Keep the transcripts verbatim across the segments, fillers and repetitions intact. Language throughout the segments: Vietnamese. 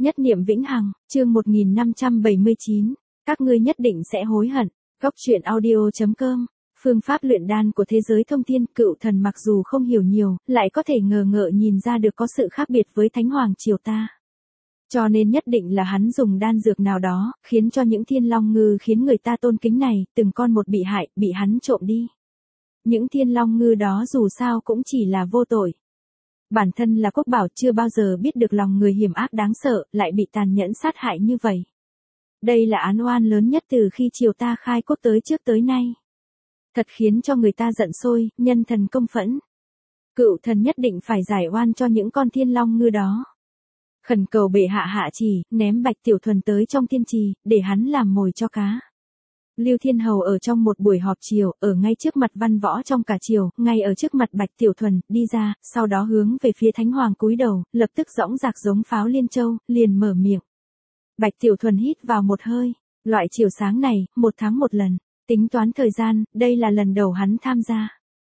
Nhất niệm vĩnh hằng, chương một nghìn năm trăm bảy mươi chín, các ngươi nhất định sẽ hối hận. Góc truyện audio chấm com. Phương pháp luyện đan của thế giới thông thiên, Cựu Thần mặc dù không hiểu nhiều, lại có thể ngờ ngợ nhìn ra được có sự khác biệt với Thánh Hoàng triều ta. Cho nên nhất định là hắn dùng đan dược nào đó, khiến cho những thiên long ngư khiến người ta tôn kính này, từng con một bị hại, bị hắn trộm đi. Những thiên long ngư đó dù sao cũng chỉ là vô tội. Bản thân là quốc bảo chưa bao giờ biết được lòng người hiểm ác đáng sợ, lại bị tàn nhẫn sát hại như vậy. Đây là án oan lớn nhất từ khi triều ta khai quốc tới trước tới nay. Thật khiến cho người ta giận sôi, nhân thần công phẫn. Cựu Thần nhất định phải giải oan cho những con thiên long ngư đó. Khẩn cầu bệ hạ hạ chỉ, ném Bạch Tiểu Thuần tới trong thiên trì, để hắn làm mồi cho cá. Lưu Thiên Hầu ở trong một buổi họp triều, ở ngay trước mặt văn võ trong cả triều, ngay ở trước mặt Bạch Tiểu Thuần, đi ra, sau đó hướng về phía Thánh Hoàng cúi đầu, lập tức dõng dạc giống pháo liên châu, liền mở miệng. Bạch Tiểu Thuần hít vào một hơi, loại chiều sáng này, một tháng một lần, tính toán thời gian, đây là lần đầu hắn tham gia.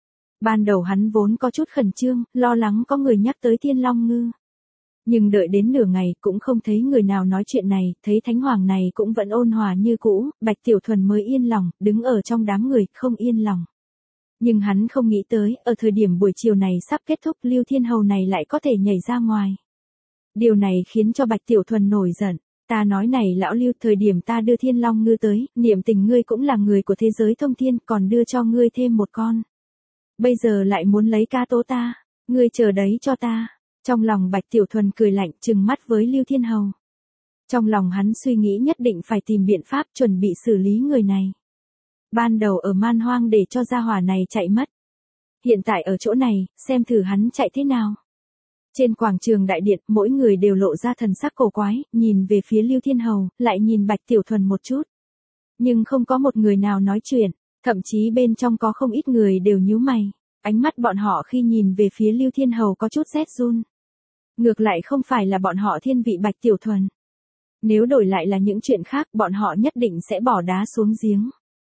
Ban đầu hắn vốn có chút khẩn trương, lo lắng có người nhắc tới Thiên Long Ngư. Nhưng đợi đến nửa ngày cũng không thấy người nào nói chuyện này, thấy Thánh Hoàng này cũng vẫn ôn hòa như cũ, Bạch Tiểu Thuần mới yên lòng, đứng ở trong đám người, không yên lòng. Nhưng hắn không nghĩ tới, ở thời điểm buổi chiều này sắp kết thúc, Lưu Thiên Hầu này lại có thể nhảy ra ngoài. Điều này khiến cho Bạch Tiểu Thuần nổi giận. Ta nói này lão Lưu, thời điểm ta đưa Thiên Long Ngư tới, niệm tình ngươi cũng là người của thế giới thông thiên, còn đưa cho ngươi thêm một con. Bây giờ lại muốn lấy ca tố ta, ngươi chờ đấy cho ta. Trong lòng Bạch Tiểu Thuần cười lạnh, trừng mắt với Lưu Thiên Hầu. Trong lòng hắn suy nghĩ nhất định phải tìm biện pháp chuẩn bị xử lý người này. Ban đầu ở man hoang để cho gia hỏa này chạy mất. Hiện tại ở chỗ này, xem thử hắn chạy thế nào. Trên quảng trường đại điện, mỗi người đều lộ ra thần sắc cổ quái, nhìn về phía Lưu Thiên Hầu, lại nhìn Bạch Tiểu Thuần một chút. Nhưng không có một người nào nói chuyện, thậm chí bên trong có không ít người đều nhíu mày. Ánh mắt bọn họ khi nhìn về phía Lưu Thiên Hầu có chút rét run. Ngược lại không phải là bọn họ thiên vị Bạch Tiểu Thuần. Nếu đổi lại là những chuyện khác, bọn họ nhất định sẽ bỏ đá xuống giếng.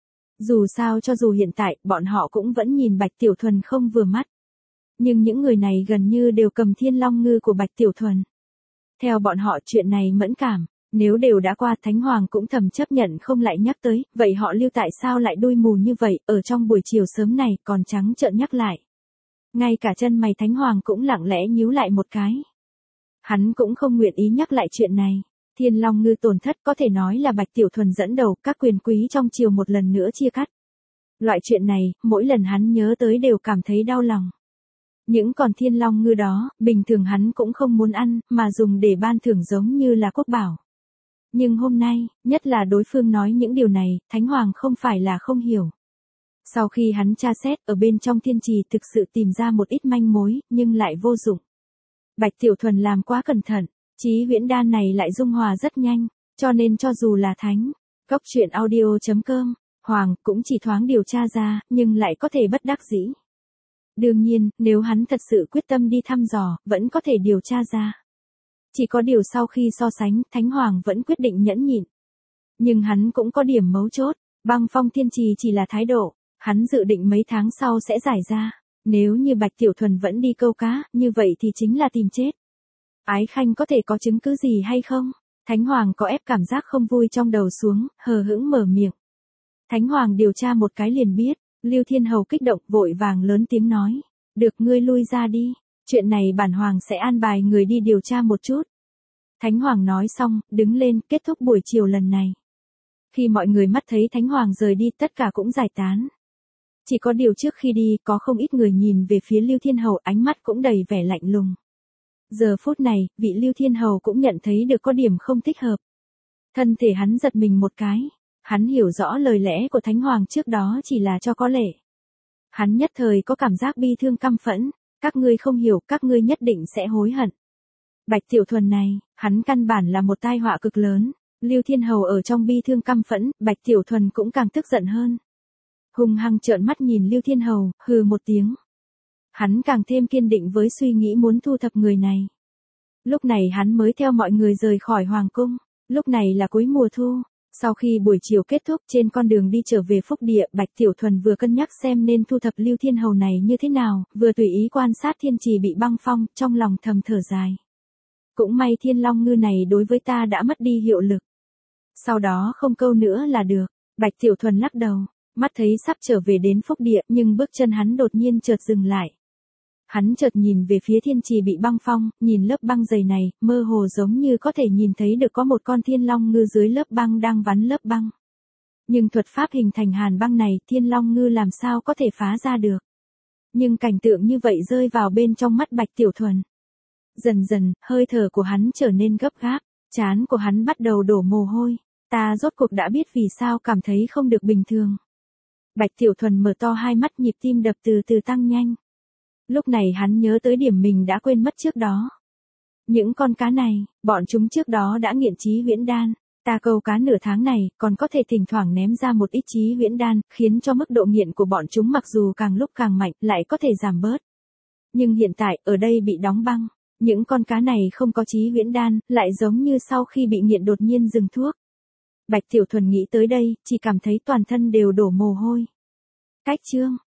Dù sao cho dù hiện tại, bọn họ cũng vẫn nhìn Bạch Tiểu Thuần không vừa mắt. Nhưng những người này gần như đều cầm Thiên Long Ngư của Bạch Tiểu Thuần. Theo bọn họ chuyện này mẫn cảm, nếu đều đã qua, Thánh Hoàng cũng thầm chấp nhận không lại nhắc tới, vậy họ Lưu tại sao lại đuôi mù như vậy, ở trong buổi chiều sớm này còn trắng trợn nhắc lại. Ngay cả chân mày Thánh Hoàng cũng lặng lẽ nhíu lại một cái. Hắn cũng không nguyện ý nhắc lại chuyện này. Thiên Long Ngư tổn thất có thể nói là Bạch Tiểu Thuần dẫn đầu, các quyền quý trong triều một lần nữa chia cắt. Loại chuyện này, mỗi lần hắn nhớ tới đều cảm thấy đau lòng. Những con Thiên Long Ngư đó, bình thường hắn cũng không muốn ăn, mà dùng để ban thưởng giống như là quốc bảo. Nhưng hôm nay, nhất là đối phương nói những điều này, Thánh Hoàng không phải là không hiểu. Sau khi hắn tra xét, ở bên trong thiên trì thực sự tìm ra một ít manh mối, nhưng lại vô dụng. Bạch Tiểu Thuần làm quá cẩn thận, chí huyễn đan này lại dung hòa rất nhanh, cho nên cho dù là thánh, góc truyện audio chấm com, Hoàng cũng chỉ thoáng điều tra ra, nhưng lại có thể bất đắc dĩ. Đương nhiên, nếu hắn thật sự quyết tâm đi thăm dò, vẫn có thể điều tra ra. Chỉ có điều sau khi so sánh, Thánh Hoàng vẫn quyết định nhẫn nhịn. Nhưng hắn cũng có điểm mấu chốt, băng phong thiên trì chỉ là thái độ, hắn dự định mấy tháng sau sẽ giải ra. Nếu như Bạch Tiểu Thuần vẫn đi câu cá, như vậy thì chính là tìm chết. Ái Khanh có thể có chứng cứ gì hay không? Thánh Hoàng có ép cảm giác không vui trong đầu xuống, hờ hững mở miệng. Thánh Hoàng điều tra một cái liền biết, Lưu Thiên Hầu kích động vội vàng lớn tiếng nói. Được, ngươi lui ra đi, chuyện này bản Hoàng sẽ an bài người đi điều tra một chút. Thánh Hoàng nói xong, đứng lên, kết thúc buổi chiều lần này. Khi mọi người mắt thấy Thánh Hoàng rời đi, tất cả cũng giải tán. Chỉ có điều trước khi đi, có không ít người nhìn về phía Lưu Thiên Hầu, ánh mắt cũng đầy vẻ lạnh lùng. Giờ phút này, vị Lưu Thiên Hầu cũng nhận thấy được có điểm không thích hợp. Thân thể hắn giật mình một cái. Hắn hiểu rõ lời lẽ của Thánh Hoàng trước đó chỉ là cho có lệ. Hắn nhất thời có cảm giác bi thương căm phẫn. Các ngươi không hiểu, các ngươi nhất định sẽ hối hận. Bạch Tiểu Thuần này, hắn căn bản là một tai họa cực lớn. Lưu Thiên Hầu ở trong bi thương căm phẫn, Bạch Tiểu Thuần cũng càng tức giận hơn. Hung hăng trợn mắt nhìn Lưu Thiên Hầu, hừ một tiếng. Hắn càng thêm kiên định với suy nghĩ muốn thu thập người này. Lúc này hắn mới theo mọi người rời khỏi Hoàng cung. Lúc này là cuối mùa thu. Sau khi buổi chiều kết thúc, trên con đường đi trở về Phúc Địa, Bạch Tiểu Thuần vừa cân nhắc xem nên thu thập Lưu Thiên Hầu này như thế nào, vừa tùy ý quan sát thiên trì bị băng phong, trong lòng thầm thở dài. Cũng may thiên long ngư này đối với ta đã mất đi hiệu lực. Sau đó không câu nữa là được. Bạch Tiểu Thuần lắc đầu, mắt thấy sắp trở về đến phúc địa, nhưng bước chân hắn đột nhiên chợt dừng lại. Hắn chợt nhìn về phía thiên trì bị băng phong, nhìn lớp băng dày này, mơ hồ giống như có thể nhìn thấy được có một con thiên long ngư dưới lớp băng đang vắn lớp băng. Nhưng thuật pháp hình thành hàn băng này, thiên long ngư làm sao có thể phá ra được. Nhưng cảnh tượng như vậy rơi vào bên trong mắt Bạch Tiểu Thuần. Dần dần, hơi thở của hắn trở nên gấp gáp, trán của hắn bắt đầu đổ mồ hôi. Ta rốt cuộc đã biết vì sao cảm thấy không được bình thường. Bạch Tiểu Thuần mở to hai mắt, nhịp tim đập từ từ tăng nhanh. Lúc này hắn nhớ tới điểm mình đã quên mất trước đó. Những con cá này, bọn chúng trước đó đã nghiện chí huyễn đan. Ta câu cá nửa tháng này, còn có thể thỉnh thoảng ném ra một ít chí huyễn đan, khiến cho mức độ nghiện của bọn chúng mặc dù càng lúc càng mạnh, lại có thể giảm bớt. Nhưng hiện tại, ở đây bị đóng băng. Những con cá này không có chí huyễn đan, lại giống như sau khi bị nghiện đột nhiên dừng thuốc. Bạch Tiểu Thuần nghĩ tới đây, chỉ cảm thấy toàn thân đều đổ mồ hôi. Cách chương